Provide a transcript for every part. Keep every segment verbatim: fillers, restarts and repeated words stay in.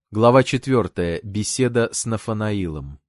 Глава четвертая. Беседа с Нафанаилом.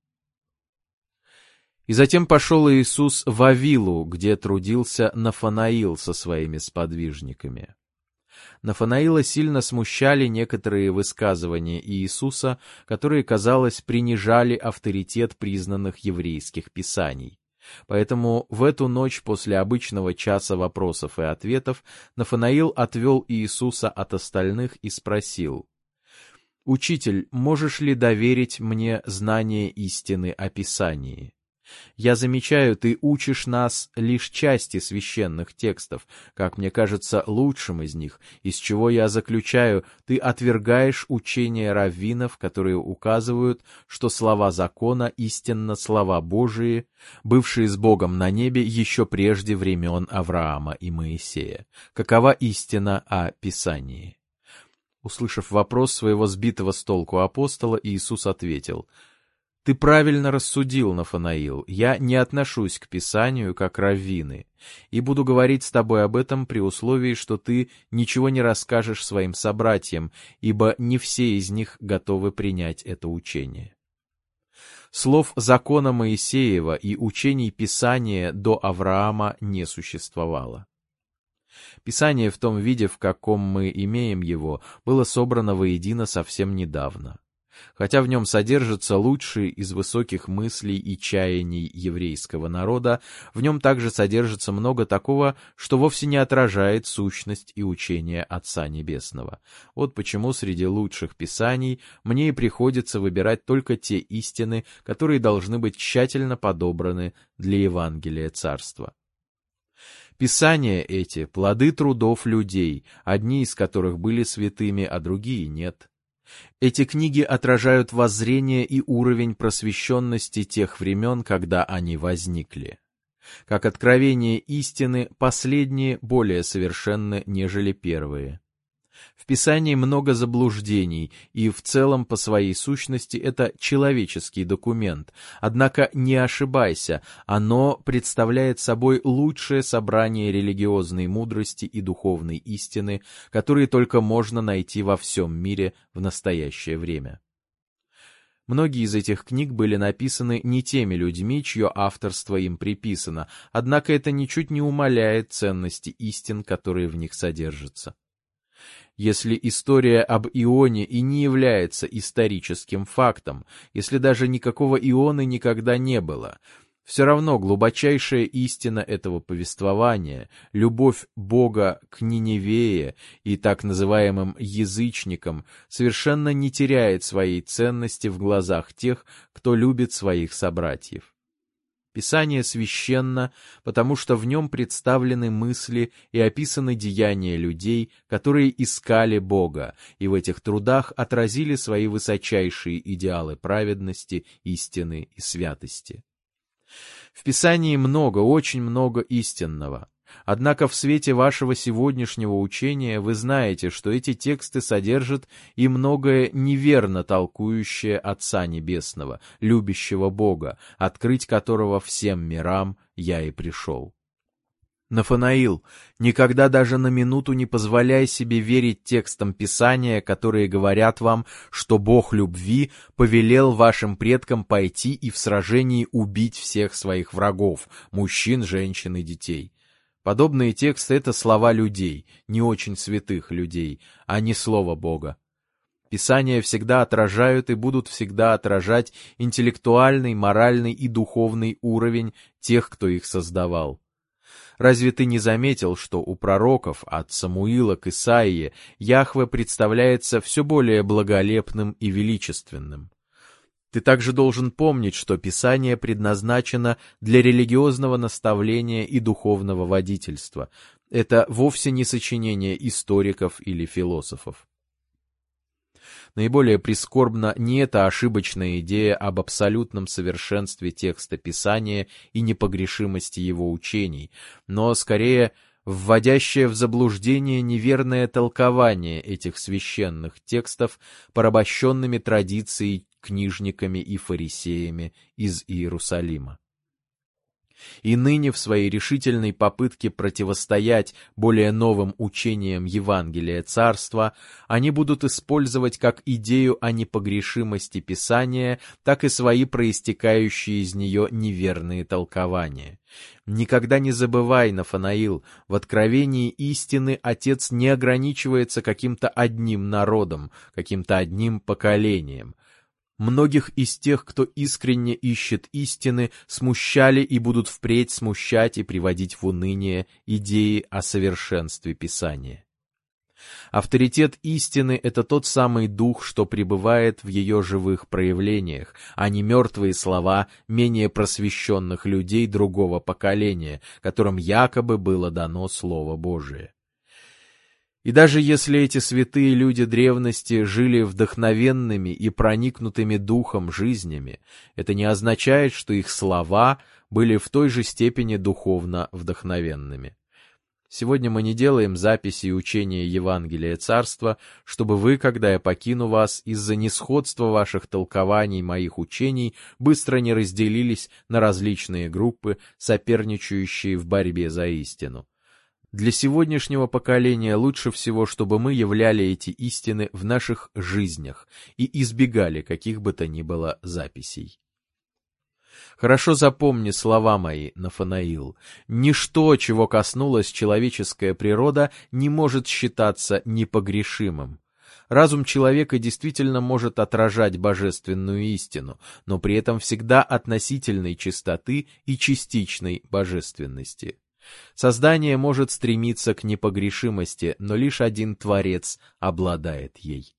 И затем пошел Иисус в Авилу, где трудился Нафанаил со своими сподвижниками. Нафанаила сильно смущали некоторые высказывания Иисуса, которые, казалось, принижали авторитет признанных еврейских писаний. Поэтому в эту ночь после обычного часа вопросов и ответов Нафанаил отвел Иисуса от остальных и спросил: «Учитель, можешь ли доверить мне знание истины о Писании? Я замечаю, ты учишь нас лишь части священных текстов, как мне кажется, лучшим из них, из чего я заключаю, ты отвергаешь учения раввинов, которые указывают, что слова закона истинно слова Божии, бывшие с Богом на небе еще прежде времен Авраама и Моисея. Какова истина о Писании?» Услышав вопрос своего сбитого с толку апостола, Иисус ответил: «Ты правильно рассудил, Нафанаил, я не отношусь к Писанию, как раввины, и буду говорить с тобой об этом при условии, что ты ничего не расскажешь своим собратьям, ибо не все из них готовы принять это учение». Слов закона Моисеева и учений Писания до Авраама не существовало. Писание в том виде, в каком мы имеем его, было собрано воедино совсем недавно. Хотя в нем содержатся лучшие из высоких мыслей и чаяний еврейского народа, в нем также содержится много такого, что вовсе не отражает сущность и учение Отца Небесного. Вот почему среди лучших писаний мне и приходится выбирать только те истины, которые должны быть тщательно подобраны для Евангелия Царства. Писания эти — плоды трудов людей, одни из которых были святыми, а другие нет. Эти книги отражают воззрение и уровень просвещенности тех времен, когда они возникли. Как откровение истины, последние более совершенны, нежели первые. В Писании много заблуждений, и в целом по своей сущности это человеческий документ. Однако не ошибайся, оно представляет собой лучшее собрание религиозной мудрости и духовной истины, которые только можно найти во всем мире в настоящее время. Многие из этих книг были написаны не теми людьми, чье авторство им приписано, однако это ничуть не умаляет ценности истин, которые в них содержатся. Если история об Ионе и не является историческим фактом, если даже никакого Ионы никогда не было, все равно глубочайшая истина этого повествования, любовь Бога к Ниневее и так называемым язычникам, совершенно не теряет своей ценности в глазах тех, кто любит своих собратьев. Писание священно, потому что в нем представлены мысли и описаны деяния людей, которые искали Бога, и в этих трудах отразили свои высочайшие идеалы праведности, истины и святости. В Писании много, очень много истинного. Однако в свете вашего сегодняшнего учения вы знаете, что эти тексты содержат и многое неверно толкующее Отца Небесного, любящего Бога, открыть которого всем мирам я и пришел. Нафанаил, никогда даже на минуту не позволяй себе верить текстам Писания, которые говорят вам, что Бог любви повелел вашим предкам пойти и в сражении убить всех своих врагов, мужчин, женщин и детей. Подобные тексты — это слова людей, не очень святых людей, а не слово Бога. Писания всегда отражают и будут всегда отражать интеллектуальный, моральный и духовный уровень тех, кто их создавал. Разве ты не заметил, что у пророков, от Самуила к Исаии, Яхве представляется все более благолепным и величественным? Ты также должен помнить, что Писание предназначено для религиозного наставления и духовного водительства. Это вовсе не сочинение историков или философов. Наиболее прискорбна не эта ошибочная идея об абсолютном совершенстве текста Писания и непогрешимости его учений, но скорее вводящее в заблуждение неверное толкование этих священных текстов порабощенными традицией книжниками и фарисеями из Иерусалима. И ныне в своей решительной попытке противостоять более новым учениям Евангелия Царства они будут использовать как идею о непогрешимости Писания, так и свои проистекающие из нее неверные толкования. Никогда не забывай, Нафанаил, в откровении истины Отец не ограничивается каким-то одним народом, каким-то одним поколением. Многих из тех, кто искренне ищет истины, смущали и будут впредь смущать и приводить в уныние идеи о совершенстве Писания. Авторитет истины — это тот самый дух, что пребывает в ее живых проявлениях, а не мертвые слова менее просвещенных людей другого поколения, которым якобы было дано Слово Божие. И даже если эти святые люди древности жили вдохновенными и проникнутыми духом жизнями, это не означает, что их слова были в той же степени духовно вдохновенными. Сегодня мы не делаем записи и учения Евангелия Царства, чтобы вы, когда я покину вас, из-за несходства ваших толкований моих учений, быстро не разделились на различные группы, соперничающие в борьбе за истину. Для сегодняшнего поколения лучше всего, чтобы мы являли эти истины в наших жизнях и избегали каких бы то ни было записей. Хорошо запомни слова мои, Нафанаил. Ничто, чего коснулась человеческая природа, не может считаться непогрешимым. Разум человека действительно может отражать божественную истину, но при этом всегда относительной чистоты и частичной божественности. Создание может стремиться к непогрешимости, но лишь один Творец обладает ей.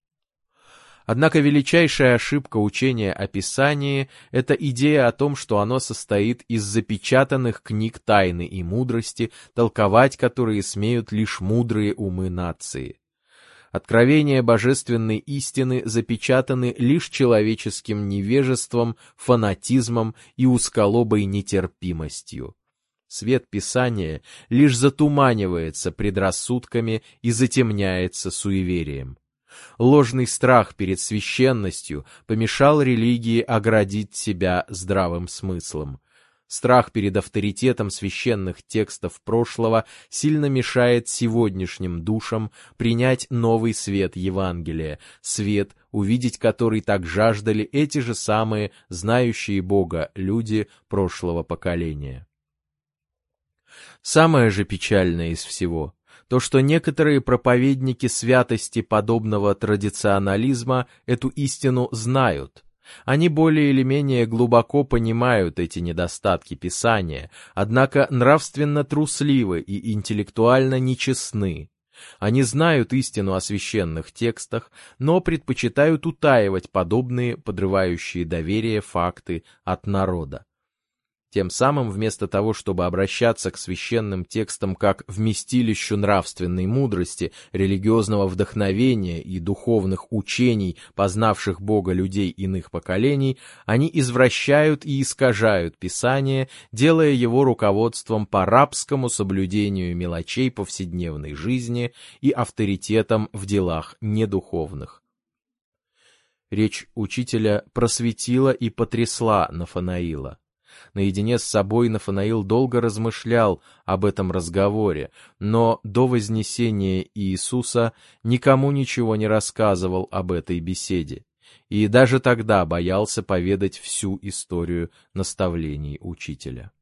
Однако величайшая ошибка учения о Писании — это идея о том, что оно состоит из запечатанных книг тайны и мудрости, толковать которые смеют лишь мудрые умы нации. Откровения божественной истины запечатаны лишь человеческим невежеством, фанатизмом и узколобой нетерпимостью. Свет Писания лишь затуманивается предрассудками и затемняется суеверием. Ложный страх перед священностью помешал религии оградить себя здравым смыслом. Страх перед авторитетом священных текстов прошлого сильно мешает сегодняшним душам принять новый свет Евангелия, свет, увидеть который так жаждали эти же самые знающие Бога люди прошлого поколения. Самое же печальное из всего — то, что некоторые проповедники святости подобного традиционализма эту истину знают. Они более или менее глубоко понимают эти недостатки Писания, однако нравственно трусливы и интеллектуально нечестны. Они знают истину о священных текстах, но предпочитают утаивать подобные подрывающие доверие факты от народа. Тем самым, вместо того, чтобы обращаться к священным текстам как вместилищу нравственной мудрости, религиозного вдохновения и духовных учений, познавших Бога людей иных поколений, они извращают и искажают Писание, делая его руководством по рабскому соблюдению мелочей повседневной жизни и авторитетом в делах недуховных. Речь учителя просветила и потрясла Нафанаила. Наедине с собой Нафанаил долго размышлял об этом разговоре, но до вознесения Иисуса никому ничего не рассказывал об этой беседе, и даже тогда боялся поведать всю историю наставлений учителя.